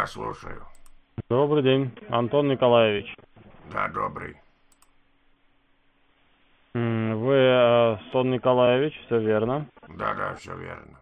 слушаю. Добрый день, Антон Николаевич. Да, добрый. Вы Антон Николаевич, все верно? Да, все верно.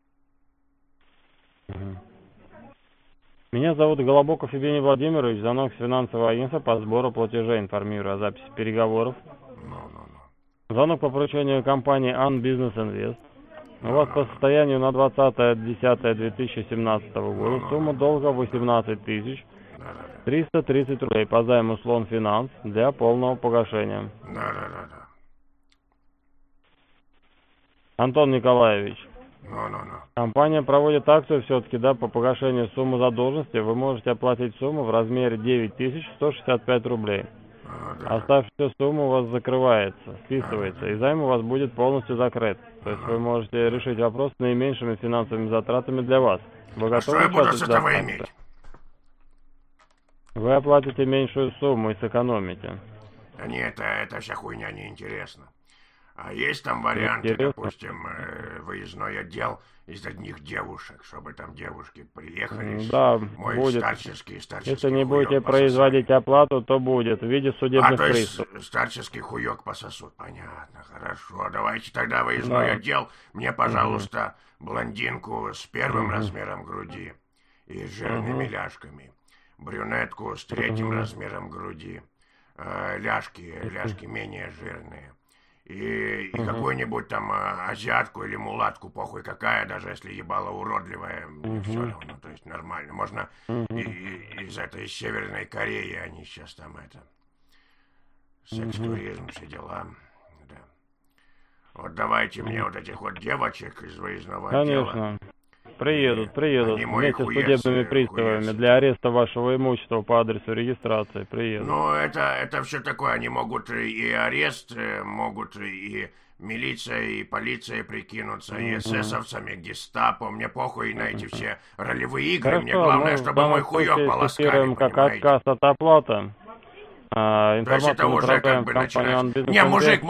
Меня зовут Голобоков Евгений Владимирович, звонок с финансового агентства по сбору платежей, информирую о записи переговоров. Звонок по поручению компании Ан Бизнес Инвест. У вас по состоянию на 20.10.2017 года сумма долга 18 330 рублей по займу Слон Финанс для полного погашения. Да. Антон Николаевич, компания проводит акцию все-таки, да, по погашению суммы задолженности. Вы можете оплатить сумму в размере 9165 рублей. Оставшаяся сумма у вас закрывается, списывается, и займ у вас будет полностью закрыт. То есть вы можете решить вопрос с наименьшими финансовыми затратами для вас. Вы готовы? Что я буду с этого иметь? Вы оплатите меньшую сумму и сэкономите. Да нет, это вся хуйня неинтересна. А есть там варианты, допустим, выездной отдел из одних девушек, чтобы там девушки приехали, да, мой будет. старческий Если не будете производить оплату, то будет в виде судебных приступов. Старческий хуёк пососут, понятно, хорошо. Давайте тогда выездной отдел, мне, пожалуйста, блондинку с первым размером груди и с жирными ляжками, брюнетку с третьим размером груди, ляжки менее жирные. И какую-нибудь там азиатку или мулатку, похуй какая, даже если ебало уродливая, все равно, то есть нормально. Можно из Северной Кореи, они сейчас там секс-туризм, все дела. Да. Вот давайте мне вот этих вот девочек из выездного отдела. Конечно. Приедут вместе с судебными приставами для ареста вашего имущества по адресу регистрации. Приедут. Ну, это все такое. Они могут и арест, могут и милиция, и полиция прикинуться, и эсэсовцами, гестапо. Мне похуй на эти все ролевые игры. Хорошо, мне главное, чтобы мой хуёк полоскали, как отказ от оплаты. То есть это уже как бы начинается. Не, мужик,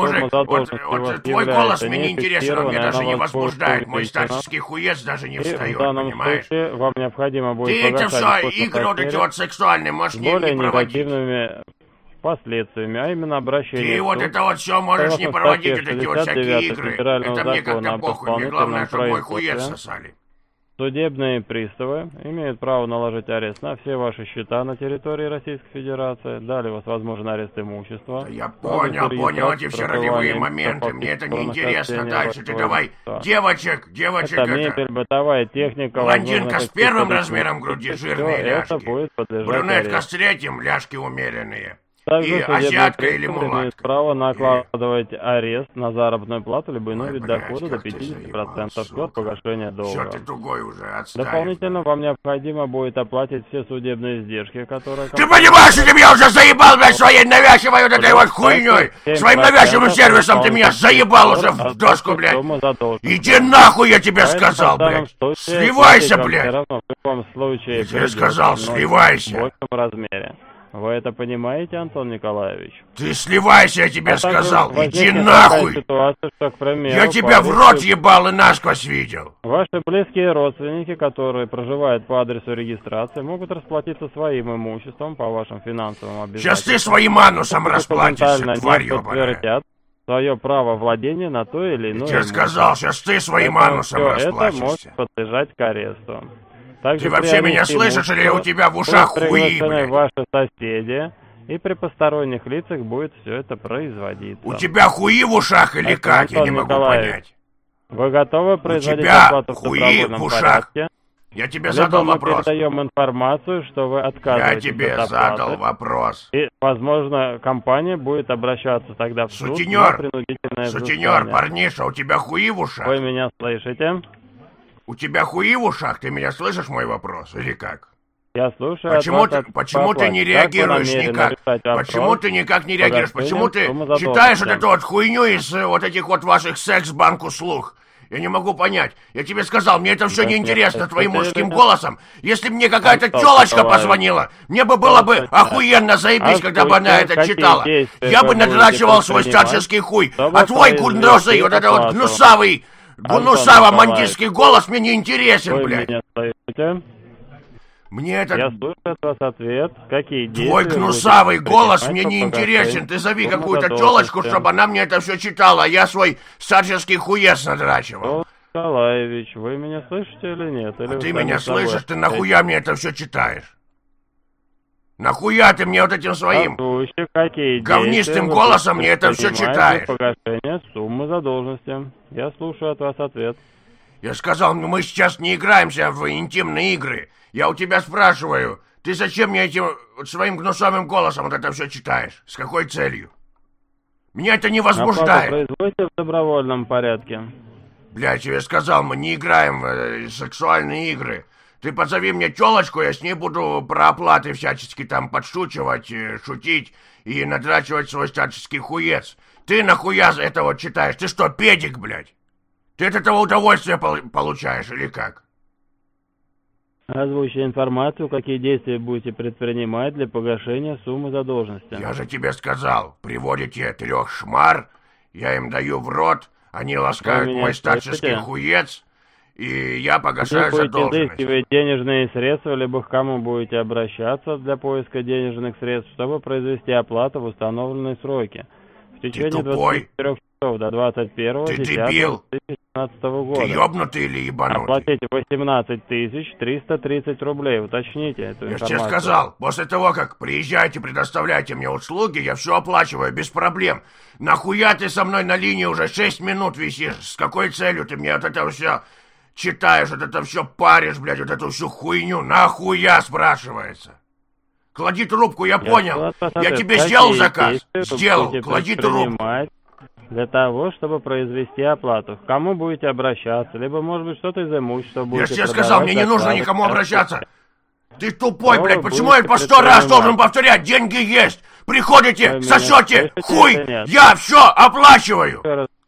вот твой голос мне не интересен, он мне даже не возбуждает. Мой старческий хуец даже не встает, в данном понимаешь? случае вам необходимо будет ты это все, игры вот эти вот сексуальные, можешь не проводить. Негативными последствиями, а именно обращение. Ты вот это вот все можешь не проводить, вот эти вот всякие игры. Это мне как-то похуй, мне главное, чтобы мой хуец сосали. Судебные приставы имеют право наложить арест на все ваши счета на территории Российской Федерации. Далее у вас возможен арест имущества. Да я понял эти все ролевые моменты. Мне это не интересно. Дальше ты давай девочек это мебель, бытовая техника. Блондинка с первым размером груди, жирные ляжки. Брюнетка арест. с третьим, ляжки умеренные. Также и азиатка или мулатка. Имеет право накладывать арест на заработную плату либо иной вид дохода до 50% от погашения долга. Все, ты тугой уже, отставь. Дополнительно вам необходимо будет оплатить все судебные издержки, которые... Ты понимаешь, что ты меня уже заебал, блядь, своей навязчивой вот этой вот хуйней? Своим навязчивым сервисом ты меня заебал уже в доску, блядь. Иди нахуй, я тебе сказал, блядь. Сливайся, блядь. Я тебе сказал, сливайся. В большем размере. Вы это понимаете, Антон Николаевич? Ты сливайся, я тебе сказал! Иди нахуй! Ситуация, что, к примеру, я тебя в рот ебал и насквозь видел! Ваши близкие родственники, которые проживают по адресу регистрации, могут расплатиться своим имуществом по вашим финансовым обязательствам. Сейчас ты своим анусом расплатишься, тварь ебаная! Свое право владения на то или иное. Я тебе сказал, сейчас ты своим анусом расплатишься. Это может подлежать к аресту. Также ты вообще меня слышишь, или у тебя в ушах хуи, блядь? Ваши соседи, и при посторонних лицах будет все это производиться. У тебя хуи в ушах или это как? Я не могу понять. Вы готовы производить оплату в добровольном порядке? Я тебе задал вопрос. Мы передаем информацию, что вы отказываетесь. Я тебе задал вопрос. И, возможно, компания будет обращаться тогда в суд на принудительное взыскание. Парниша, у тебя хуи в ушах? Вы меня слышите? У тебя хуи в ушах? Ты меня слышишь, мой вопрос, или как? Я слушаю. Почему ты не реагируешь никак? Почему ты никак не реагируешь? Почему ты читаешь вот эту вот хуйню из вот этих вот ваших секс-банк услуг? Я не могу понять. Я тебе сказал, мне это все неинтересно твоим мужским голосом. Если бы мне какая-то тёлочка позвонила, мне бы было бы охуенно заебись, когда бы она это читала. Я бы надрачивал свой старческий хуй. А твой гундросый, вот это вот гнусаво-мандирский голос мне не интересен, блядь. Мне это... Я слушаю от вас ответ. Какие действия... Твой гнусавый голос мне не интересен. Ты зови какую-то тёлочку, чтобы она мне это все читала, а я свой старческий хуец надрачивал. Николаевич, вы меня слышите или нет? Или а ты меня слышишь? Ты нахуя мне это все читаешь? Нахуя ты мне вот этим своим говнистым голосом мне это все читаешь? Погашение суммы задолженности. Я слушаю от вас ответ. Я сказал, мы сейчас не играемся в интимные игры. Я у тебя спрашиваю, ты зачем мне этим своим гнусовым голосом вот это все читаешь? С какой целью? Меня это не возбуждает. Производите в добровольном порядке. Бля, я тебе сказал, мы не играем в сексуальные игры. Ты позови мне тёлочку, я с ней буду про оплаты всячески там подшучивать, шутить и надрачивать свой старческий хуец. Ты нахуя этого читаешь? Ты что, педик, блядь? Ты от этого удовольствие получаешь или как? Озвучьте информацию, какие действия будете предпринимать для погашения суммы задолженности. Я же тебе сказал, приводите 3 шмар, я им даю в рот, они ласкают мой старческий хуец, и я погашаю задолженность. Вы будете денежные средства, либо к кому будете обращаться для поиска денежных средств, чтобы произвести оплату в установленные сроки. В течение 24 часов до 21.10.2017 года. Ты ёбнутый или ебанутый? Оплатите 18 330 рублей. Уточните эту информацию. Я же тебе сказал, после того, как приезжаете, предоставляете мне услуги, я все оплачиваю без проблем. Нахуя ты со мной на линии уже 6 минут висишь? С какой целью ты мне вот это все читаешь, вот это все паришь, блядь, вот эту всю хуйню? Нахуя, спрашивается? Клади трубку, я понял. Я тебе сделал заказ. Сделал, клади трубку. Для того, чтобы произвести оплату. К кому будете обращаться? Либо, может быть, что-то из имущества будете. Я же тебе сказал, мне не нужно никому обращаться. Ты тупой, блядь, почему я по 100 раз должен повторять? Деньги есть. Приходите, сосете, хуй, я все оплачиваю.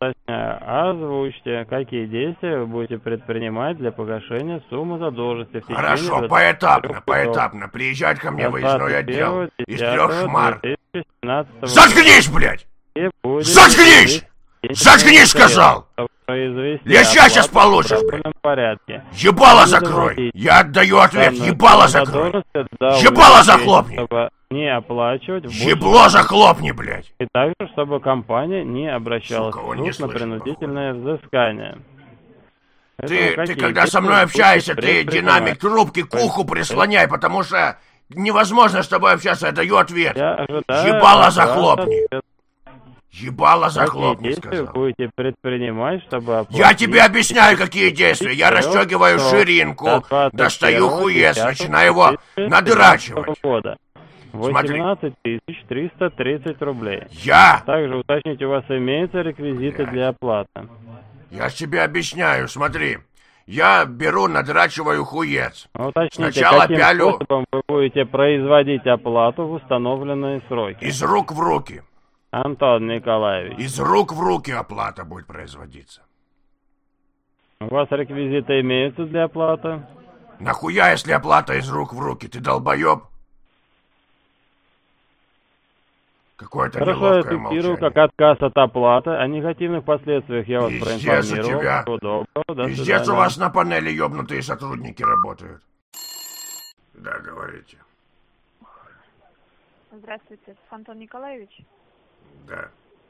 Озвучьте, какие действия вы будете предпринимать для погашения суммы задолженности. Хорошо, поэтапно. Приезжать ко мне в выездной отдел из 3 шмар. Заткнись, блядь! Заткнись! Заткнись, сказал! Леща сейчас получишь, блядь! Ебало закрой! Я отдаю ответ, ебало закрой! Ебало захлопни! Не оплачивать. Ебло захлопни, блядь! И также, чтобы компания не обращалась в суд на принудительное взыскание. Ты когда со мной общаешься, ты динамик трубки к уху прислоняй, потому что невозможно с тобой общаться, я даю ответ. Ебало захлопни! Ебало захлопни, сказал. Будете предпринимать, чтобы оплатить... Я тебе объясняю, какие действия. Я расстегиваю ширинку, достаю хуец, начинаю его надрачивать. 18 330 рублей. Я? Также уточните, у вас имеются реквизиты для оплаты. Я тебе объясняю, смотри. Я беру, надрачиваю хуец. Уточните, сначала каким способом вы будете производить оплату в установленные сроки. Из рук в руки. Антон Николаевич. Из рук в руки оплата будет производиться. У вас реквизиты имеются для оплаты? Нахуя, если оплата из рук в руки? Ты долбоеб? Какое-то неловкое молчание. Хорошо, я фиксирую как отказ от оплаты. О негативных последствиях я вас проинформировал. Всего доброго, Пиздец, у вас на панели ёбнутые сотрудники работают. Да, говорите. Здравствуйте, Антон Николаевич. Да.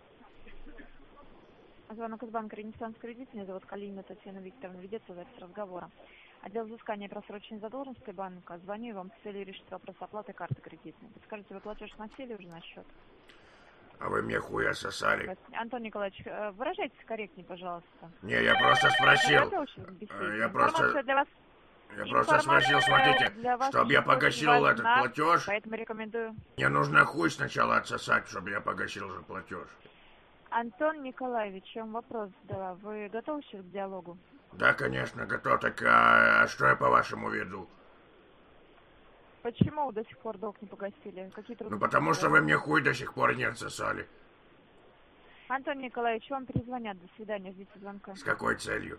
Звонок из банка «Ренессанс Кредит». Меня зовут Калинина Татьяна Викторовна. Ведется запись разговора. Отдел взыскания просроченной задолженности банка. Звоню вам с целью решить вопрос оплаты карты кредитной. Подскажите, вы платеж вносили уже на счет? А вы мне хуя сосали. Антон Николаевич, выражайтесь корректнее, пожалуйста. Не, я просто спросил. Я просто спросил, смотрите, чтобы я погасил этот платеж. Поэтому рекомендую. Мне нужно хуй сначала отсосать, чтобы я погасил же платеж. Антон Николаевич, я вам вопрос задала. Вы готовы сейчас к диалогу? Да, конечно, готов. Так, а что я по-вашему веду? Почему вы до сих пор долг не погасили? Какие трудности? Ну, потому что вы мне хуй до сих пор не отсосали. Антон Николаевич, вам перезвонят. До свидания, ждите звонка. С какой целью?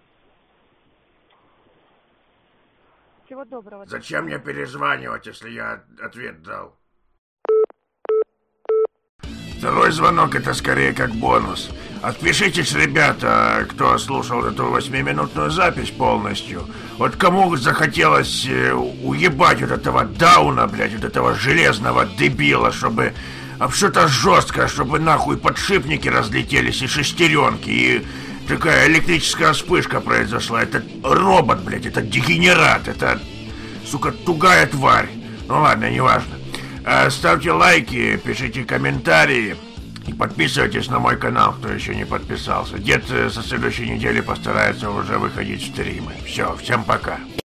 Всего доброго. Зачем мне перезванивать, если я ответ дал? Второй звонок — это скорее как бонус. Отпишитесь, ребята, кто слушал эту 8-минутную запись полностью. Вот кому захотелось уебать вот этого Дауна, блядь, вот этого железного дебила, чтобы... что-то жесткое, чтобы нахуй подшипники разлетелись и шестеренки, и такая электрическая вспышка произошла. Это робот, блядь, это дегенерат, это, сука, тугая тварь. Ну ладно, неважно. Ставьте лайки, пишите комментарии и подписывайтесь на мой канал, кто еще не подписался. Дед со следующей недели постарается уже выходить в стримы. Все, всем пока.